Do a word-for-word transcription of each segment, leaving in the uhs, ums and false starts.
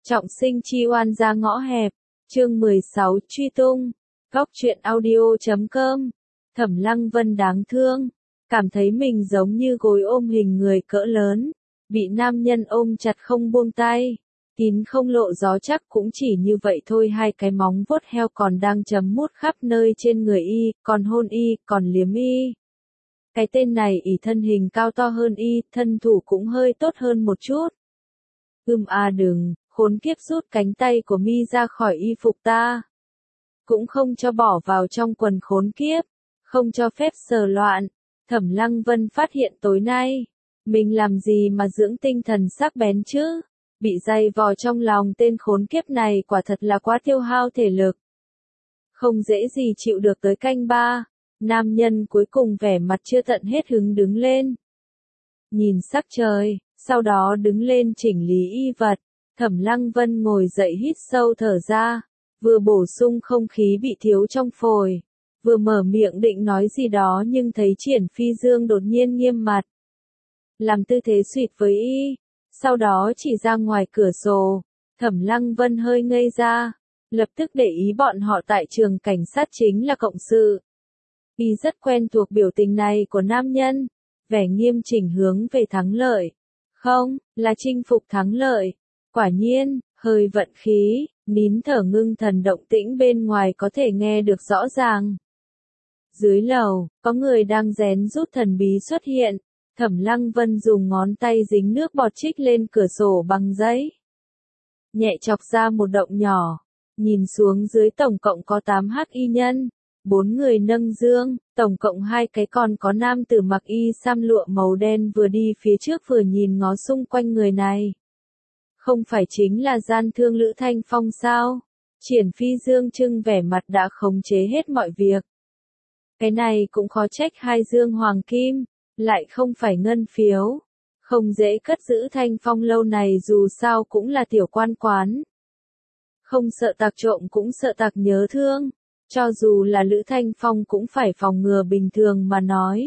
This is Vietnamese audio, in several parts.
Trọng sinh chi oan ra ngõ hẹp, chương mười sáu truy tung, góc truyện audio chấm com, Thẩm Lăng Vân đáng thương, cảm thấy mình giống như gối ôm hình người cỡ lớn, bị nam nhân ôm chặt không buông tay, kín không lộ gió chắc cũng chỉ như vậy thôi, hai cái móng vuốt heo còn đang chấm mút khắp nơi trên người y, còn hôn y, còn liếm y. Cái tên này ỷ thân hình cao to hơn y, thân thủ cũng hơi tốt hơn một chút. Ưm à đừng, khốn kiếp rút cánh tay của mi ra khỏi y phục ta. Cũng không cho bỏ vào trong quần khốn kiếp, không cho phép sờ loạn. Thẩm Lăng Vân phát hiện tối nay, mình làm gì mà dưỡng tinh thần sắc bén chứ? Bị dày vò trong lòng tên khốn kiếp này quả thật là quá tiêu hao thể lực. Không dễ gì chịu được tới canh ba, nam nhân cuối cùng vẻ mặt chưa tận hết hứng đứng lên. Nhìn sắc trời, sau đó đứng lên chỉnh lý y vật, Thẩm Lăng Vân ngồi dậy hít sâu thở ra, vừa bổ sung không khí bị thiếu trong phổi, vừa mở miệng định nói gì đó nhưng thấy Triển Phi Dương đột nhiên nghiêm mặt. Làm tư thế suýt với y, sau đó chỉ ra ngoài cửa sổ, Thẩm Lăng Vân hơi ngây ra, lập tức để ý bọn họ tại trường cảnh sát chính là cộng sự. Y rất quen thuộc biểu tình này của nam nhân, vẻ nghiêm chỉnh hướng về thắng lợi. Không, là chinh phục thắng lợi. Quả nhiên, hơi vận khí, nín thở ngưng thần động tĩnh bên ngoài có thể nghe được rõ ràng. Dưới lầu, có người đang rén rút thần bí xuất hiện, Thẩm Lăng Vân dùng ngón tay dính nước bọt trích lên cửa sổ bằng giấy. Nhẹ chọc ra một động nhỏ, nhìn xuống dưới tổng cộng có tám hắc y nhân, bốn người nâng dương, tổng cộng hai cái, còn có nam tử mặc y sam lụa màu đen vừa đi phía trước vừa nhìn ngó xung quanh người này. Không phải chính là gian thương Lữ Thanh Phong sao? Triển Phi Dương trưng vẻ mặt đã khống chế hết mọi việc. Cái này cũng khó trách hai dương hoàng kim, lại không phải ngân phiếu. Không dễ cất giữ Thanh Phong lâu này, dù sao cũng là tiểu quan quán. Không sợ tặc trộm cũng sợ tặc nhớ thương. Cho dù là Lữ Thanh Phong cũng phải phòng ngừa bình thường mà nói.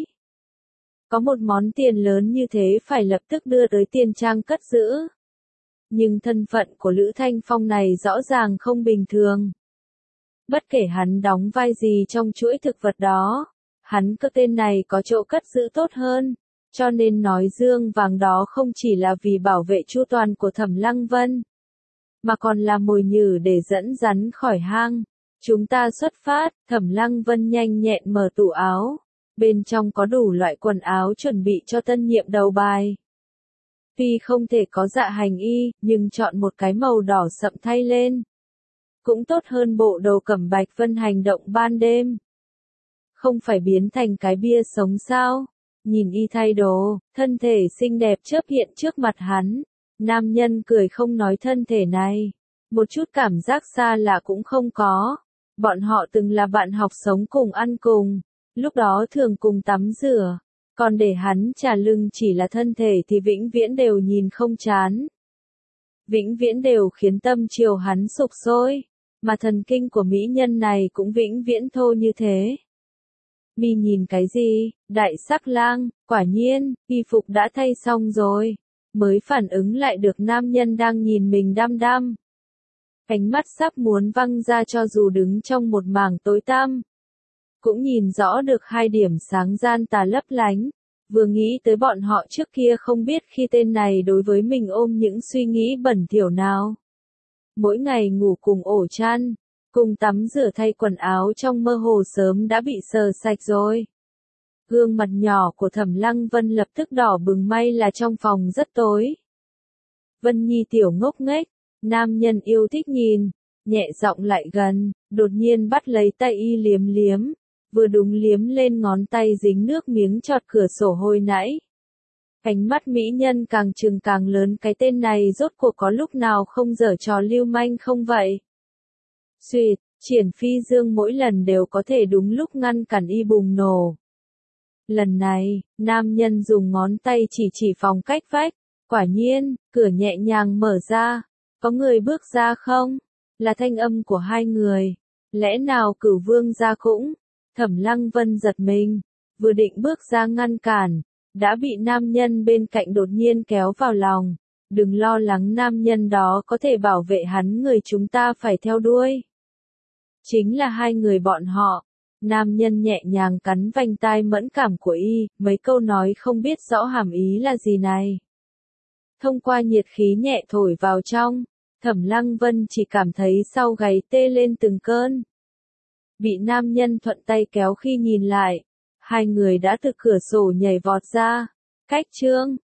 Có một món tiền lớn như thế phải lập tức đưa tới tiền trang cất giữ. Nhưng thân phận của Lữ Thanh Phong này rõ ràng không bình thường. Bất kể hắn đóng vai gì trong chuỗi thực vật đó, hắn cái tên này có chỗ cất giữ tốt hơn, cho nên nói dương vàng đó không chỉ là vì bảo vệ chu toàn của Thẩm Lăng Vân, mà còn là mồi nhử để dẫn rắn khỏi hang. Chúng ta xuất phát, Thẩm Lăng Vân nhanh nhẹn mở tủ áo, bên trong có đủ loại quần áo chuẩn bị cho tân nhiệm đầu bài. Tuy không thể có dạ hành y, nhưng chọn một cái màu đỏ sậm thay lên. Cũng tốt hơn bộ đồ cẩm bạch vân hành động ban đêm. Không phải biến thành cái bia sống sao? Nhìn y thay đồ, thân thể xinh đẹp chớp hiện trước mặt hắn. Nam nhân cười không nói thân thể này. Một chút cảm giác xa lạ cũng không có. Bọn họ từng là bạn học sống cùng ăn cùng. Lúc đó thường cùng tắm rửa. Còn để hắn trả lưng chỉ là thân thể thì vĩnh viễn đều nhìn không chán. Vĩnh viễn đều khiến tâm chiều hắn sục sôi. Mà thần kinh của mỹ nhân này cũng vĩnh viễn thô như thế. Mi nhìn cái gì, đại sắc lang, quả nhiên, y phục đã thay xong rồi. Mới phản ứng lại được nam nhân đang nhìn mình đăm đăm. Ánh mắt sắp muốn văng ra cho dù đứng trong một mảng tối tăm. Cũng nhìn rõ được hai điểm sáng gian tà lấp lánh. Vừa nghĩ tới bọn họ trước kia không biết khi tên này đối với mình ôm những suy nghĩ bẩn thỉu nào. Mỗi ngày ngủ cùng ổ chăn, cùng tắm rửa thay quần áo trong mơ hồ sớm đã bị sờ sạch rồi. Gương mặt nhỏ của Thẩm Lăng Vân lập tức đỏ bừng, may là trong phòng rất tối. Vân Nhi tiểu ngốc nghếch, nam nhân yêu thích nhìn, nhẹ giọng lại gần, đột nhiên bắt lấy tay y liếm liếm, vừa đúng liếm lên ngón tay dính nước miếng chọt cửa sổ hồi nãy. Ánh mắt mỹ nhân càng trừng càng lớn, cái tên này rốt cuộc có lúc nào không giở trò lưu manh không vậy? Xuyệt, Triển Phi Dương mỗi lần đều có thể đúng lúc ngăn cản y bùng nổ. Lần này, nam nhân dùng ngón tay chỉ chỉ phòng cách vách, quả nhiên, cửa nhẹ nhàng mở ra. Có người bước ra không? Là thanh âm của hai người. Lẽ nào Cửu Vương gia cũng? Thẩm Lăng Vân giật mình, vừa định bước ra ngăn cản, đã bị nam nhân bên cạnh đột nhiên kéo vào lòng, Đừng lo lắng, nam nhân đó có thể bảo vệ hắn, người chúng ta phải theo đuôi chính là hai người bọn họ. Nam nhân nhẹ nhàng cắn vành tai mẫn cảm của y, mấy câu nói không biết rõ hàm ý là gì này. Thông qua nhiệt khí nhẹ thổi vào trong, Thẩm Lăng Vân chỉ cảm thấy sau gáy tê lên từng cơn. Bị nam nhân thuận tay kéo, khi nhìn lại, hai người đã từ cửa sổ nhảy vọt ra. Cách chương